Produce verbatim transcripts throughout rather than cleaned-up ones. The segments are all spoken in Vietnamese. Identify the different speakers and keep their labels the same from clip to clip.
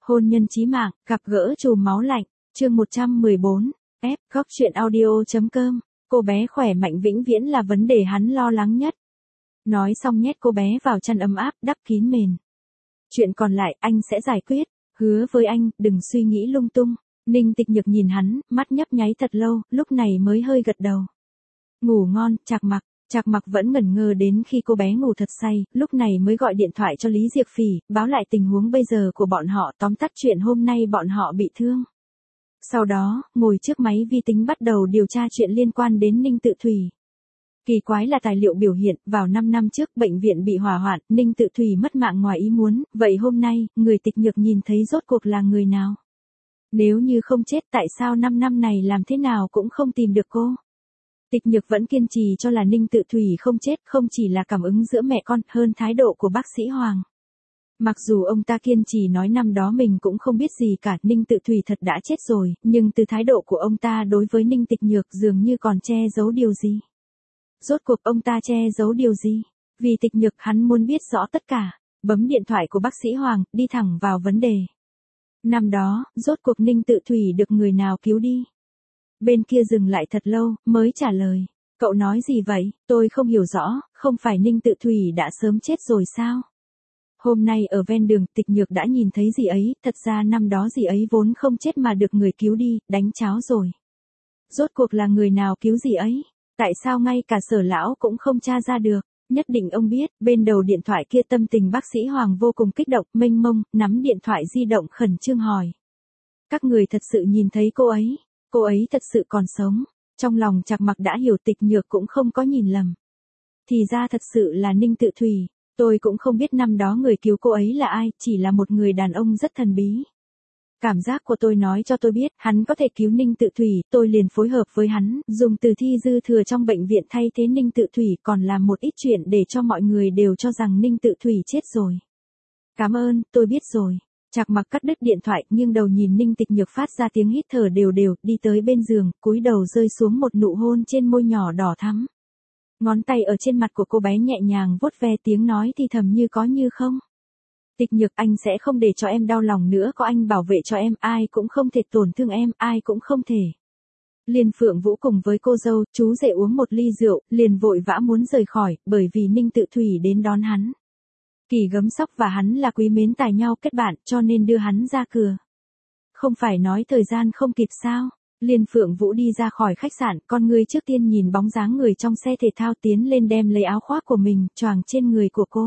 Speaker 1: Hôn nhân chí mạng, gặp gỡ chùm máu lạnh, chương một trăm mười bốn, F, góc chuyện audio.com, cô bé khỏe mạnh vĩnh viễn là vấn đề hắn lo lắng nhất. Nói xong nhét cô bé vào chăn ấm áp, đắp kín mền. Chuyện còn lại anh sẽ giải quyết, hứa với anh, đừng suy nghĩ lung tung. Ninh Tịch Nhược nhìn hắn, mắt nhấp nháy thật lâu, lúc này mới hơi gật đầu. Ngủ ngon, Trạc Mặc. Trạc Mặc vẫn ngẩn ngơ đến khi cô bé ngủ thật say, lúc này mới gọi điện thoại cho Lý Diệp Phỉ, báo lại tình huống bây giờ của bọn họ, tóm tắt chuyện hôm nay bọn họ bị thương. Sau đó, ngồi trước máy vi tính bắt đầu điều tra chuyện liên quan đến Ninh Tự Thủy. Kỳ quái là tài liệu biểu hiện, vào năm năm trước bệnh viện bị hỏa hoạn, Ninh Tự Thủy mất mạng ngoài ý muốn, vậy hôm nay, người Tịch Nhược nhìn thấy rốt cuộc là người nào? Nếu như không chết tại sao năm năm này làm thế nào cũng không tìm được cô? Tịch Nhược vẫn kiên trì cho là Ninh Tự Thủy không chết, không chỉ là cảm ứng giữa mẹ con, hơn thái độ của bác sĩ Hoàng. Mặc dù ông ta kiên trì nói năm đó mình cũng không biết gì cả, Ninh Tự Thủy thật đã chết rồi, nhưng từ thái độ của ông ta đối với Ninh Tịch Nhược dường như còn che giấu điều gì. Rốt cuộc ông ta che giấu điều gì? Vì Tịch Nhược hắn muốn biết rõ tất cả, bấm điện thoại của bác sĩ Hoàng, đi thẳng vào vấn đề. Năm đó, rốt cuộc Ninh Tự Thủy được người nào cứu đi? Bên kia dừng lại thật lâu, mới trả lời. Cậu nói gì vậy? Tôi không hiểu rõ, không phải Ninh Tự Thủy đã sớm chết rồi sao? Hôm nay ở ven đường, Tịch Nhược đã nhìn thấy dì ấy, thật ra năm đó dì ấy vốn không chết mà được người cứu đi, đánh cháo rồi. Rốt cuộc là người nào cứu dì ấy? Tại sao ngay cả Sở lão cũng không tra ra được? Nhất định ông biết, bên đầu điện thoại kia tâm tình bác sĩ Hoàng vô cùng kích động, mênh mông, nắm điện thoại di động khẩn trương hỏi. Các người thật sự nhìn thấy cô ấy? Cô ấy thật sự còn sống. Trong lòng Trạc Mặc đã hiểu Tịch Nhược cũng không có nhìn lầm. Thì ra thật sự là Ninh Tự Thủy. Tôi cũng không biết năm đó người cứu cô ấy là ai, chỉ là một người đàn ông rất thần bí. Cảm giác của tôi nói cho tôi biết, hắn có thể cứu Ninh Tự Thủy, tôi liền phối hợp với hắn, dùng từ thi dư thừa trong bệnh viện thay thế Ninh Tự Thủy, còn làm một ít chuyện để cho mọi người đều cho rằng Ninh Tự Thủy chết rồi. Cảm ơn, tôi biết rồi. Trạc Mặc cắt đứt điện thoại, nhưng đầu nhìn Ninh Tịch Nhược phát ra tiếng hít thở đều đều, đi tới bên giường, cúi đầu rơi xuống một nụ hôn trên môi nhỏ đỏ thắm. Ngón tay ở trên mặt của cô bé nhẹ nhàng vuốt ve, tiếng nói thì thầm như có như không. Tịch Nhược, anh sẽ không để cho em đau lòng nữa, có anh bảo vệ cho em, ai cũng không thể tổn thương em, ai cũng không thể. Liên Phượng Vũ cùng với cô dâu, chú rể uống một ly rượu, liền vội vã muốn rời khỏi, bởi vì Ninh Tự Thủy đến đón hắn. Kỳ Gấm Sóc và hắn là quý mến tài nhau kết bạn, cho nên đưa hắn ra cửa. Không phải nói thời gian không kịp sao? Liên Phượng Vũ đi ra khỏi khách sạn, con người trước tiên nhìn bóng dáng người trong xe thể thao tiến lên đem lấy áo khoác của mình, choàng trên người của cô.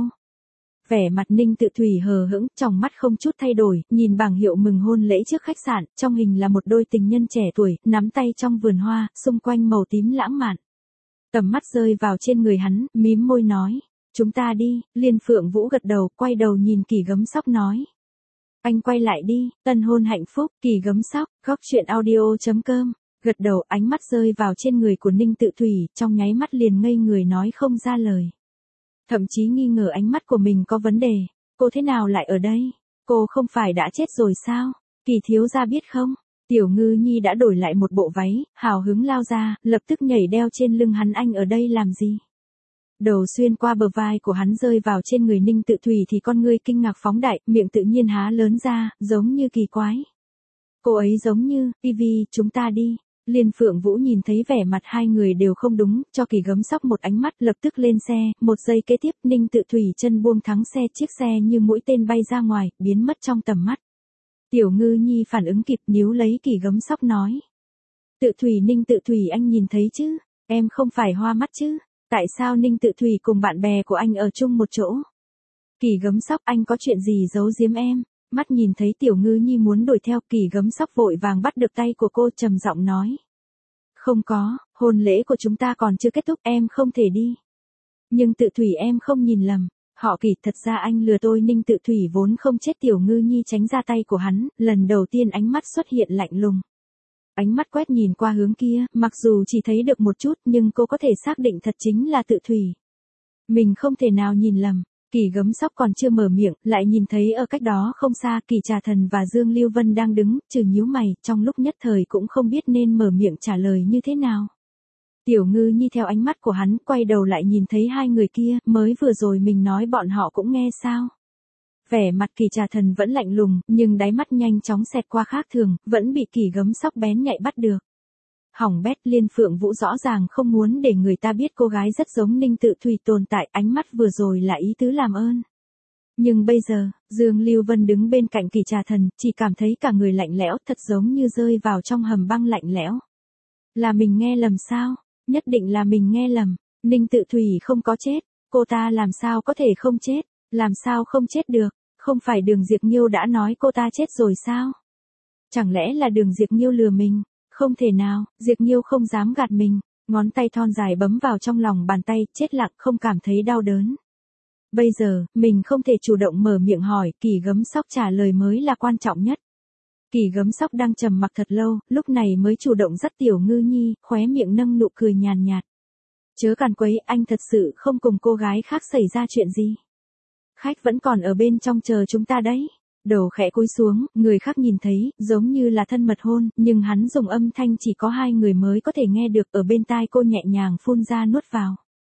Speaker 1: Vẻ mặt Ninh Tự Thủy hờ hững, trong mắt không chút thay đổi, nhìn bảng hiệu mừng hôn lễ trước khách sạn, trong hình là một đôi tình nhân trẻ tuổi, nắm tay trong vườn hoa, xung quanh màu tím lãng mạn. Tầm mắt rơi vào trên người hắn, mím môi nói, chúng ta đi. Liên Phượng Vũ gật đầu, quay đầu nhìn Kỳ Gấm Sóc nói. Anh quay lại đi, tân hôn hạnh phúc. Kỳ Gấm Sóc, góc chuyện audio.com, gật đầu, ánh mắt rơi vào trên người của Ninh Tự Thủy, trong nháy mắt liền ngây người nói không ra lời. Thậm chí nghi ngờ ánh mắt của mình có vấn đề, cô thế nào lại ở đây? Cô không phải đã chết rồi sao? Kỳ thiếu gia biết không? Tiểu Ngư Nhi đã đổi lại một bộ váy, hào hứng lao ra, lập tức nhảy đeo trên lưng hắn, anh ở đây làm gì? Đầu xuyên qua bờ vai của hắn rơi vào trên người Ninh Tự Thủy thì con ngươi kinh ngạc phóng đại, miệng tự nhiên há lớn ra, giống như kỳ quái. Cô ấy giống như, tivi, chúng ta đi. Liên Phượng Vũ nhìn thấy vẻ mặt hai người đều không đúng, cho Kỳ Gấm Sóc một ánh mắt, lập tức lên xe, một giây kế tiếp Ninh Tự Thủy chân buông thắng xe, chiếc xe như mũi tên bay ra ngoài, biến mất trong tầm mắt. Tiểu Ngư Nhi phản ứng kịp, níu lấy Kỳ Gấm Sóc nói. Tự Thủy, Ninh Tự Thủy, anh nhìn thấy chứ, em không phải hoa mắt chứ, tại sao Ninh Tự Thủy cùng bạn bè của anh ở chung một chỗ? Kỳ Gấm Sóc, anh có chuyện gì giấu giếm em? Mắt nhìn thấy Tiểu Ngư Nhi muốn đuổi theo, Kỳ Gấm Sóc vội vàng bắt được tay của cô, trầm giọng nói. Không có, hôn lễ của chúng ta còn chưa kết thúc, em không thể đi. Nhưng Tự Thủy, em không nhìn lầm, họ Kỳ, thật ra anh lừa tôi. Ninh Tự Thủy vốn không chết. Tiểu Ngư Nhi tránh ra tay của hắn, lần đầu tiên ánh mắt xuất hiện lạnh lùng. Ánh mắt quét nhìn qua hướng kia, mặc dù chỉ thấy được một chút nhưng cô có thể xác định thật chính là Tự Thủy. Mình không thể nào nhìn lầm. Kỳ Gấm Sóc còn chưa mở miệng, lại nhìn thấy ở cách đó không xa Kỳ Trà Thần và Dương Lưu Vân đang đứng, trừ nhíu mày, trong lúc nhất thời cũng không biết nên mở miệng trả lời như thế nào. Tiểu Ngư Nhi theo ánh mắt của hắn, quay đầu lại nhìn thấy hai người kia, mới vừa rồi mình nói bọn họ cũng nghe sao? Vẻ mặt Kỳ Trà Thần vẫn lạnh lùng, nhưng đáy mắt nhanh chóng xẹt qua khác thường, vẫn bị Kỳ Gấm Sóc bén nhạy bắt được. Hỏng bét, Liên Phượng Vũ rõ ràng không muốn để người ta biết cô gái rất giống Ninh Tự Thủy tồn tại, ánh mắt vừa rồi là ý tứ làm ơn. Nhưng bây giờ, Dương Lưu Vân đứng bên cạnh Kỳ Trà Thần, chỉ cảm thấy cả người lạnh lẽo, thật giống như rơi vào trong hầm băng lạnh lẽo. Là mình nghe lầm sao? Nhất định là mình nghe lầm. Ninh Tự Thủy không có chết, cô ta làm sao có thể không chết, làm sao không chết được, không phải Đường Diệp Nghiêu đã nói cô ta chết rồi sao? Chẳng lẽ là Đường Diệp Nghiêu lừa mình? Không thể nào, Diệp Nghiêu không dám gạt mình, ngón tay thon dài bấm vào trong lòng bàn tay, chết lặng không cảm thấy đau đớn. Bây giờ, mình không thể chủ động mở miệng hỏi, Kỳ Gấm Sóc trả lời mới là quan trọng nhất. Kỳ Gấm Sóc đang trầm mặc thật lâu, lúc này mới chủ động dắt Tiểu Ngư Nhi, khóe miệng nâng nụ cười nhàn nhạt. Chớ càn quấy, anh thật sự không cùng cô gái khác xảy ra chuyện gì. Khách vẫn còn ở bên trong chờ chúng ta đấy. Đầu khẽ cúi xuống, người khác nhìn thấy, giống như là thân mật hôn, nhưng hắn dùng âm thanh chỉ có hai người mới có thể nghe được, ở bên tai cô nhẹ nhàng phun ra nuốt vào.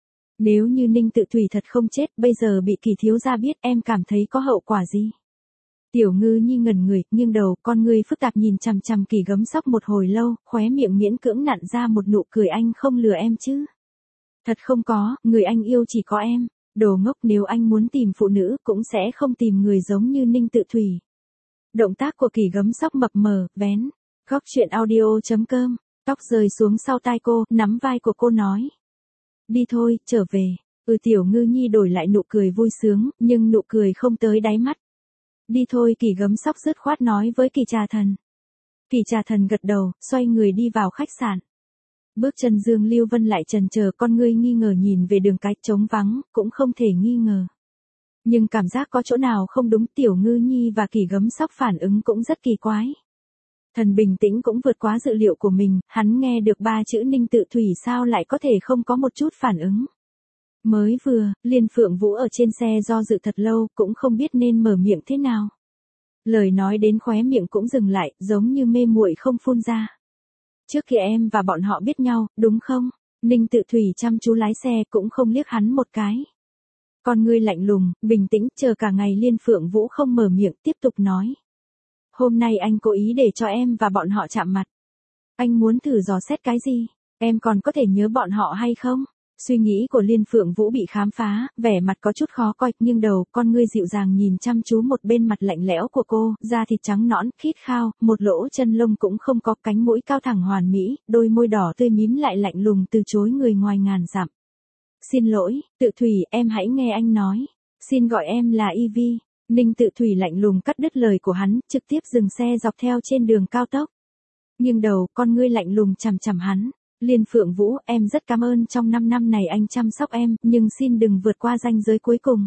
Speaker 1: Nếu như Ninh Tự Thủy thật không chết, bây giờ bị Kỳ thiếu gia biết, em cảm thấy có hậu quả gì? Tiểu Ngư Nhi ngẩn người, nghiêng đầu, con người phức tạp nhìn chằm chằm Kỳ Gấm Sóc một hồi lâu, khóe miệng miễn cưỡng nặn ra một nụ cười, anh không lừa em chứ? Thật không có, người anh yêu chỉ có em. Đồ ngốc, nếu anh muốn tìm phụ nữ, cũng sẽ không tìm người giống như Ninh Tự Thủy. Động tác của Kỳ Gấm Sóc mập mờ, vén. Góc truyện audio chấm com, tóc rơi xuống sau tai cô, nắm vai của cô nói. Đi thôi, trở về. Ừ, Tiểu Ngư Nhi đổi lại nụ cười vui sướng, nhưng nụ cười không tới đáy mắt. Đi thôi, Kỳ Gấm Sóc dứt khoát nói với Kỳ Trà Thần. Kỳ Trà Thần gật đầu, xoay người đi vào khách sạn. Bước chân Dương Lưu Vân lại chần chờ, con ngươi nghi ngờ nhìn về đường cái trống vắng, cũng không thể nghi ngờ. Nhưng cảm giác có chỗ nào không đúng, Tiểu Ngư Nhi và Kỳ Gấm Sóc phản ứng cũng rất kỳ quái. Thần bình tĩnh cũng vượt quá dự liệu của mình, hắn nghe được ba chữ Ninh Tự Thủy sao lại có thể không có một chút phản ứng. Mới vừa, Liên Phượng Vũ ở trên xe do dự thật lâu, cũng không biết nên mở miệng thế nào. Lời nói đến khóe miệng cũng dừng lại, giống như mê muội không phun ra. Trước khi em và bọn họ biết nhau, đúng không? Ninh Tự Thủy chăm chú lái xe, cũng không liếc hắn một cái. Con ngươi lạnh lùng, bình tĩnh, chờ cả ngày. Liên Phượng Vũ không mở miệng, tiếp tục nói. Hôm nay anh cố ý để cho em và bọn họ chạm mặt. Anh muốn thử dò xét cái gì? Em còn có thể nhớ bọn họ hay không? Suy nghĩ của Liên Phượng Vũ bị khám phá, vẻ mặt có chút khó coi, nhưng đầu, con ngươi dịu dàng nhìn chăm chú một bên mặt lạnh lẽo của cô, da thịt trắng nõn, khít khao, một lỗ chân lông cũng không có, cánh mũi cao thẳng hoàn mỹ, đôi môi đỏ tươi mím lại lạnh lùng từ chối người ngoài ngàn dặm. Xin lỗi, Tự Thủy, em hãy nghe anh nói. Xin gọi em là Ivy. Ninh Tự Thủy lạnh lùng cắt đứt lời của hắn, trực tiếp dừng xe dọc theo trên đường cao tốc. Nhưng đầu, con ngươi lạnh lùng chằm chằm hắn. Liên Phượng Vũ, em rất cảm ơn trong năm năm này anh chăm sóc em, nhưng xin đừng vượt qua ranh giới cuối cùng.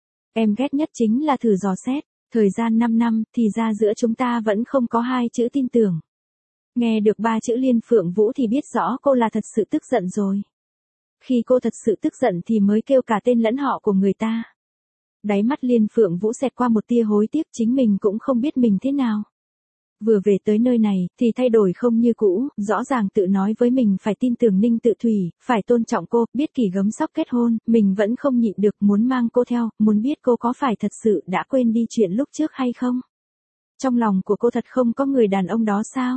Speaker 1: Em ghét nhất chính là thử dò xét, thời gian năm năm, thì ra giữa chúng ta vẫn không có hai chữ tin tưởng. Nghe được ba chữ Liên Phượng Vũ thì biết rõ cô là thật sự tức giận rồi. Khi cô thật sự tức giận thì mới kêu cả tên lẫn họ của người ta. Đáy mắt Liên Phượng Vũ xẹt qua một tia hối tiếc, chính mình cũng không biết mình thế nào. Vừa về tới nơi này, thì thay đổi không như cũ, rõ ràng tự nói với mình phải tin tưởng Ninh Tự Thủy, phải tôn trọng cô, biết Kỳ Gấm Sóc kết hôn, mình vẫn không nhịn được muốn mang cô theo, muốn biết cô có phải thật sự đã quên đi chuyện lúc trước hay không. Trong lòng của cô thật không có người đàn ông đó sao?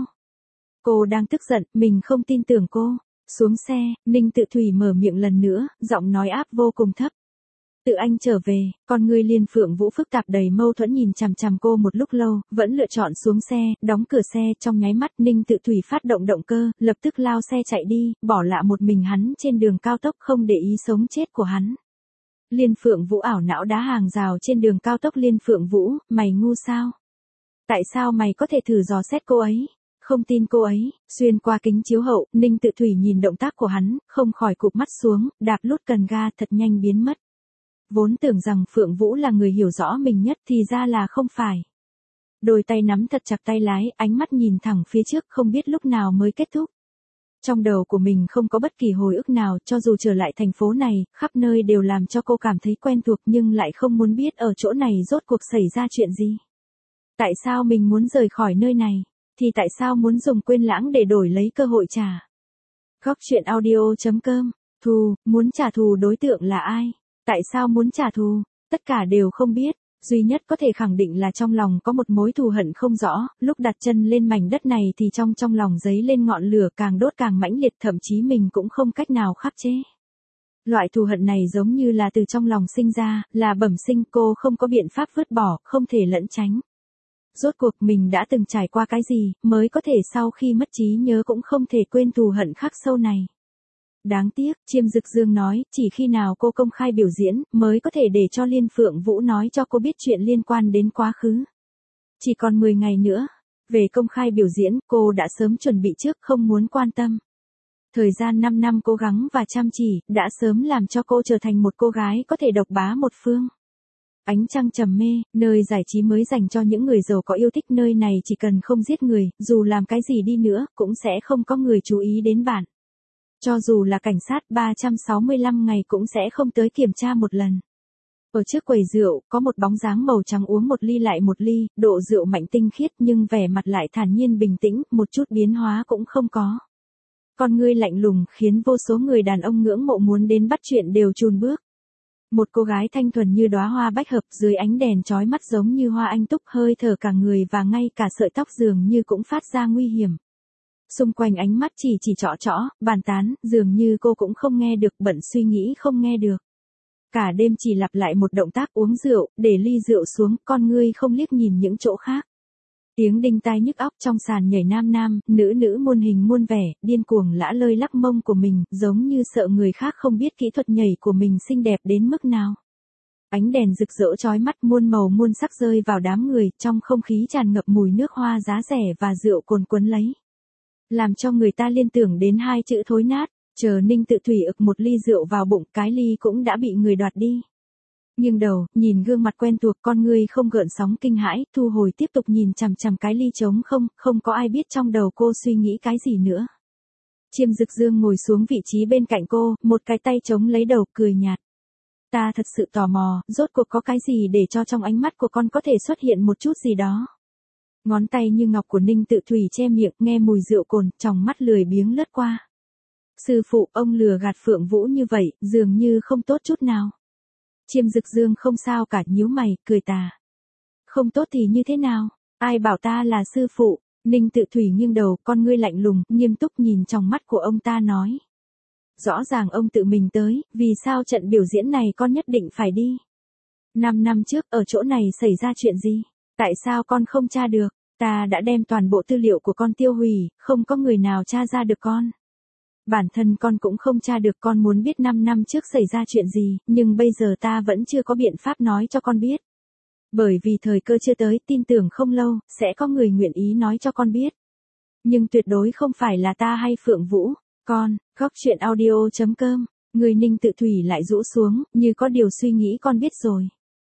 Speaker 1: Cô đang tức giận, mình không tin tưởng cô. Xuống xe, Ninh Tự Thủy mở miệng lần nữa, giọng nói áp vô cùng thấp. Tự anh trở về, con người Liên Phượng Vũ phức tạp đầy mâu thuẫn nhìn chằm chằm cô một lúc lâu, vẫn lựa chọn xuống xe, đóng cửa xe, trong nháy mắt Ninh Tự Thủy phát động động cơ, lập tức lao xe chạy đi, bỏ lại một mình hắn trên đường cao tốc không để ý sống chết của hắn. Liên Phượng Vũ ảo não đá hàng rào trên đường cao tốc. Liên Phượng Vũ, mày ngu sao? Tại sao mày có thể thử dò xét cô ấy? Không tin cô ấy. Xuyên qua kính chiếu hậu, Ninh Tự Thủy nhìn động tác của hắn, không khỏi cụp mắt xuống, đạp nút cần ga thật nhanh biến mất. Vốn tưởng rằng Phượng Vũ là người hiểu rõ mình nhất thì ra là không phải. Đôi tay nắm thật chặt tay lái, ánh mắt nhìn thẳng phía trước không biết lúc nào mới kết thúc. Trong đầu của mình không có bất kỳ hồi ức nào, cho dù trở lại thành phố này, khắp nơi đều làm cho cô cảm thấy quen thuộc nhưng lại không muốn biết ở chỗ này rốt cuộc xảy ra chuyện gì. Tại sao mình muốn rời khỏi nơi này? Thì tại sao muốn dùng quên lãng để đổi lấy cơ hội trả? Góc truyện audio chấm com, thù, muốn trả thù đối tượng là ai? Tại sao muốn trả thù? Tất cả đều không biết. Duy nhất có thể khẳng định là trong lòng có một mối thù hận không rõ, lúc đặt chân lên mảnh đất này thì trong trong lòng dấy lên ngọn lửa càng đốt càng mãnh liệt, thậm chí mình cũng không cách nào khắc chế. Loại thù hận này giống như là từ trong lòng sinh ra, là bẩm sinh, cô không có biện pháp vứt bỏ, không thể lẩn tránh. Rốt cuộc mình đã từng trải qua cái gì, mới có thể sau khi mất trí nhớ cũng không thể quên thù hận khắc sâu này. Đáng tiếc, Chiêm Dực Dương nói, chỉ khi nào cô công khai biểu diễn, mới có thể để cho Liên Phượng Vũ nói cho cô biết chuyện liên quan đến quá khứ. Chỉ còn mười ngày nữa. Về công khai biểu diễn, cô đã sớm chuẩn bị trước, không muốn quan tâm. Thời gian năm năm cố gắng và chăm chỉ, đã sớm làm cho cô trở thành một cô gái có thể độc bá một phương. Ánh trăng trầm mê, nơi giải trí mới dành cho những người giàu có yêu thích, nơi này chỉ cần không giết người, dù làm cái gì đi nữa, cũng sẽ không có người chú ý đến bạn. Cho dù là cảnh sát ba trăm sáu mươi lăm ngày cũng sẽ không tới kiểm tra một lần. Ở trước quầy rượu, có một bóng dáng màu trắng uống một ly lại một ly, độ rượu mạnh tinh khiết nhưng vẻ mặt lại thản nhiên bình tĩnh, một chút biến hóa cũng không có. Con ngươi lạnh lùng khiến vô số người đàn ông ngưỡng mộ muốn đến bắt chuyện đều chùn bước. Một cô gái thanh thuần như đóa hoa bách hợp dưới ánh đèn chói mắt giống như hoa anh túc, hơi thở cả người và ngay cả sợi tóc dường như cũng phát ra nguy hiểm. Xung quanh ánh mắt chỉ chỉ trỏ trỏ, bàn tán, dường như cô cũng không nghe được, bận suy nghĩ không nghe được. Cả đêm chỉ lặp lại một động tác uống rượu, để ly rượu xuống, con ngươi không liếc nhìn những chỗ khác. Tiếng đinh tai nhức óc trong sàn nhảy nam nam, nữ nữ muôn hình muôn vẻ, điên cuồng lả lơi lắc mông của mình, giống như sợ người khác không biết kỹ thuật nhảy của mình xinh đẹp đến mức nào. Ánh đèn rực rỡ chói mắt, muôn màu muôn sắc rơi vào đám người, trong không khí tràn ngập mùi nước hoa giá rẻ và rượu cồn cuốn lấy. Làm cho người ta liên tưởng đến hai chữ thối nát, chờ Ninh Tự Thủy ực một ly rượu vào bụng, cái ly cũng đã bị người đoạt đi. Nghiêng đầu, nhìn gương mặt quen thuộc, con ngươi không gợn sóng kinh hãi, thu hồi tiếp tục nhìn chằm chằm cái ly trống không, không có ai biết trong đầu cô suy nghĩ cái gì nữa. Chiêm Dực Dương ngồi xuống vị trí bên cạnh cô, một cái tay chống lấy đầu, cười nhạt. Ta thật sự tò mò, rốt cuộc có cái gì để cho trong ánh mắt của con có thể xuất hiện một chút gì đó. Ngón tay như ngọc của Ninh Tự Thủy che miệng, nghe mùi rượu cồn, tròng mắt lười biếng lướt qua. Sư phụ, ông lừa gạt Phượng Vũ như vậy, dường như không tốt chút nào. Chiêm Dực Dương không sao cả, nhíu mày, cười tà. Không tốt thì như thế nào? Ai bảo ta là sư phụ? Ninh Tự Thủy nghiêng đầu, con ngươi lạnh lùng, nghiêm túc nhìn trong mắt của ông ta nói. Rõ ràng ông tự mình tới, vì sao trận biểu diễn này con nhất định phải đi? Năm năm trước, ở chỗ này xảy ra chuyện gì? Tại sao con không tra được? Ta đã đem toàn bộ tư liệu của con tiêu hủy, không có người nào tra ra được con. Bản thân con cũng không tra được, con muốn biết năm năm trước xảy ra chuyện gì, nhưng bây giờ ta vẫn chưa có biện pháp nói cho con biết. Bởi vì thời cơ chưa tới, tin tưởng không lâu, sẽ có người nguyện ý nói cho con biết. Nhưng tuyệt đối không phải là ta hay Phượng Vũ, con, góc chuyện audio chấm com, người Ninh Tự Thủy lại rũ xuống, như có điều suy nghĩ, con biết rồi.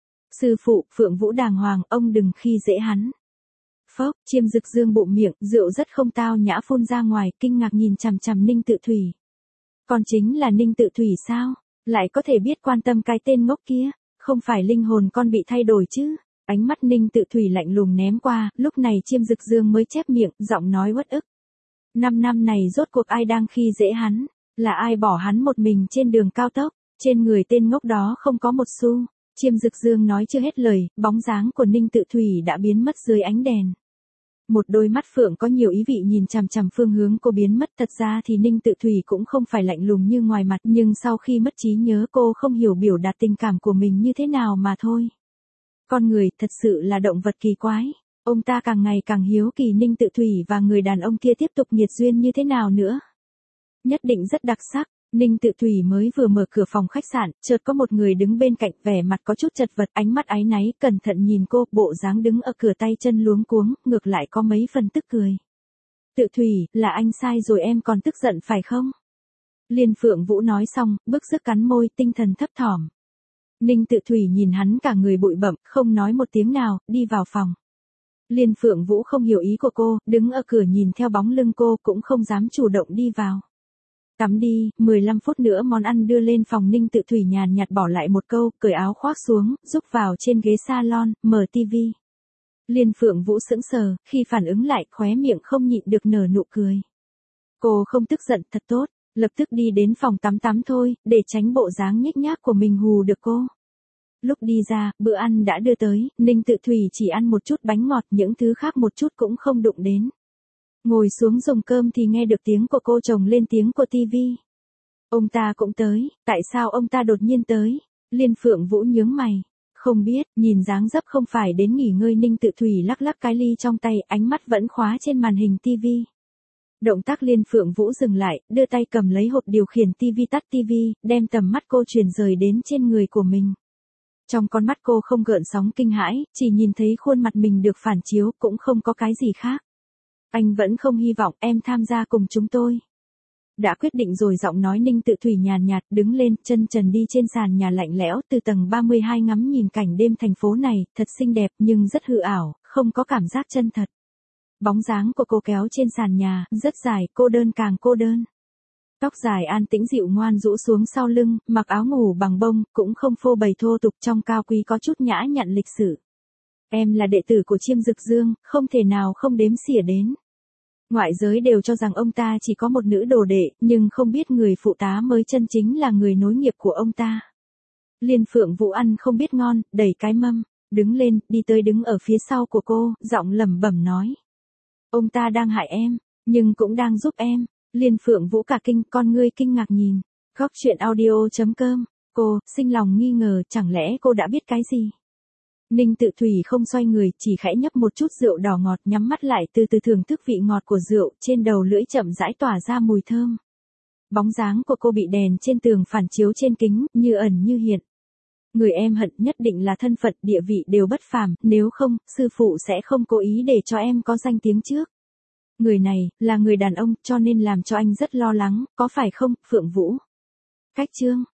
Speaker 1: Sư phụ, Phượng Vũ đàng hoàng, ông đừng khi dễ hắn. Phốc, Chiêm Dực Dương bụng miệng, rượu rất không tao nhã phun ra ngoài, kinh ngạc nhìn chằm chằm Ninh Tự Thủy. Còn chính là Ninh Tự Thủy sao? Lại có thể biết quan tâm cái tên ngốc kia? Không phải linh hồn con bị thay đổi chứ? Ánh mắt Ninh Tự Thủy lạnh lùng ném qua, lúc này Chiêm Dực Dương mới chép miệng, giọng nói uất ức. Năm năm này rốt cuộc ai đang khi dễ hắn? Là ai bỏ hắn một mình trên đường cao tốc? Trên người tên ngốc đó không có một xu. Chiêm Dực Dương nói chưa hết lời, bóng dáng của Ninh Tự Thủy đã biến mất dưới ánh đèn. Một đôi mắt phượng có nhiều ý vị nhìn chằm chằm phương hướng cô biến mất, thật ra thì Ninh Tự Thủy cũng không phải lạnh lùng như ngoài mặt, nhưng sau khi mất trí nhớ cô không hiểu biểu đạt tình cảm của mình như thế nào mà thôi. Con người thật sự là động vật kỳ quái. Ông ta càng ngày càng hiếu kỳ Ninh Tự Thủy và người đàn ông kia tiếp tục nghiệt duyên như thế nào nữa. Nhất định rất đặc sắc. Ninh Tự Thủy mới vừa mở cửa phòng khách sạn, chợt có một người đứng bên cạnh, vẻ mặt có chút chật vật, ánh mắt áy náy, cẩn thận nhìn cô, bộ dáng đứng ở cửa tay chân luống cuống, ngược lại có mấy phần tức cười. Tự Thủy, là anh sai rồi, em còn tức giận phải không? Liên Phượng Vũ nói xong, bức rứt cắn môi, tinh thần thấp thỏm. Ninh Tự Thủy nhìn hắn cả người bụi bặm, không nói một tiếng nào, đi vào phòng. Liên Phượng Vũ không hiểu ý của cô, đứng ở cửa nhìn theo bóng lưng cô, cũng không dám chủ động đi vào. Tắm đi, mười lăm phút nữa món ăn đưa lên phòng. Ninh Tự Thủy nhàn nhạt bỏ lại một câu, cởi áo khoác xuống, rúc vào trên ghế salon, mở tivi. Liên Phượng Vũ sững sờ, khi phản ứng lại, khóe miệng không nhịn được nở nụ cười. Cô không tức giận, thật tốt, lập tức đi đến phòng tắm tắm thôi, để tránh bộ dáng nhếch nhác của mình hù được cô. Lúc đi ra, bữa ăn đã đưa tới, Ninh Tự Thủy chỉ ăn một chút bánh ngọt, những thứ khác một chút cũng không đụng đến. Ngồi xuống dùng cơm thì nghe được tiếng của cô chồng lên tiếng của tivi. Ông ta cũng tới, tại sao ông ta đột nhiên tới? Liên Phượng Vũ nhướng mày. Không biết, nhìn dáng dấp không phải đến nghỉ ngơi. Ninh Tự Thủy lắc lắc cái ly trong tay, ánh mắt vẫn khóa trên màn hình tivi. Động tác Liên Phượng Vũ dừng lại, đưa tay cầm lấy hộp điều khiển tivi, tắt tivi, đem tầm mắt cô chuyển rời đến trên người của mình. Trong con mắt cô không gợn sóng kinh hãi, chỉ nhìn thấy khuôn mặt mình được phản chiếu, cũng không có cái gì khác. Anh vẫn không hy vọng em tham gia cùng chúng tôi. Đã quyết định rồi, giọng nói Ninh Tự Thủy nhàn nhạt, đứng lên, chân trần đi trên sàn nhà lạnh lẽo, từ tầng ba mươi hai ngắm nhìn cảnh đêm thành phố này, thật xinh đẹp nhưng rất hư ảo, không có cảm giác chân thật. Bóng dáng của cô kéo trên sàn nhà, rất dài, cô đơn càng cô đơn. Tóc dài an tĩnh dịu ngoan rũ xuống sau lưng, mặc áo ngủ bằng bông, cũng không phô bày thô tục, trong cao quý có chút nhã nhặn lịch sự. Em là đệ tử của Chiêm Dực Dương, không thể nào không đếm xỉa đến. Ngoại giới đều cho rằng ông ta chỉ có một nữ đồ đệ, nhưng không biết người phụ tá mới chân chính là người nối nghiệp của ông ta. Liên Phượng Vũ ăn không biết ngon, đẩy cái mâm, đứng lên, đi tới đứng ở phía sau của cô, giọng lẩm bẩm nói. Ông ta đang hại em, nhưng cũng đang giúp em. Liên Phượng Vũ cả kinh, con ngươi kinh ngạc nhìn. Góc truyện audio chấm com, cô, sinh lòng nghi ngờ, chẳng lẽ cô đã biết cái gì? Ninh Tự Thủy không xoay người, chỉ khẽ nhấp một chút rượu đỏ ngọt, nhắm mắt lại từ từ thưởng thức vị ngọt của rượu, trên đầu lưỡi chậm rãi tỏa ra mùi thơm. Bóng dáng của cô bị đèn trên tường phản chiếu trên kính, như ẩn như hiện. Người em hận nhất định là thân phận, địa vị đều bất phàm, nếu không, sư phụ sẽ không cố ý để cho em có danh tiếng trước. Người này, là người đàn ông, cho nên làm cho anh rất lo lắng, có phải không, Phượng Vũ? Cách chương.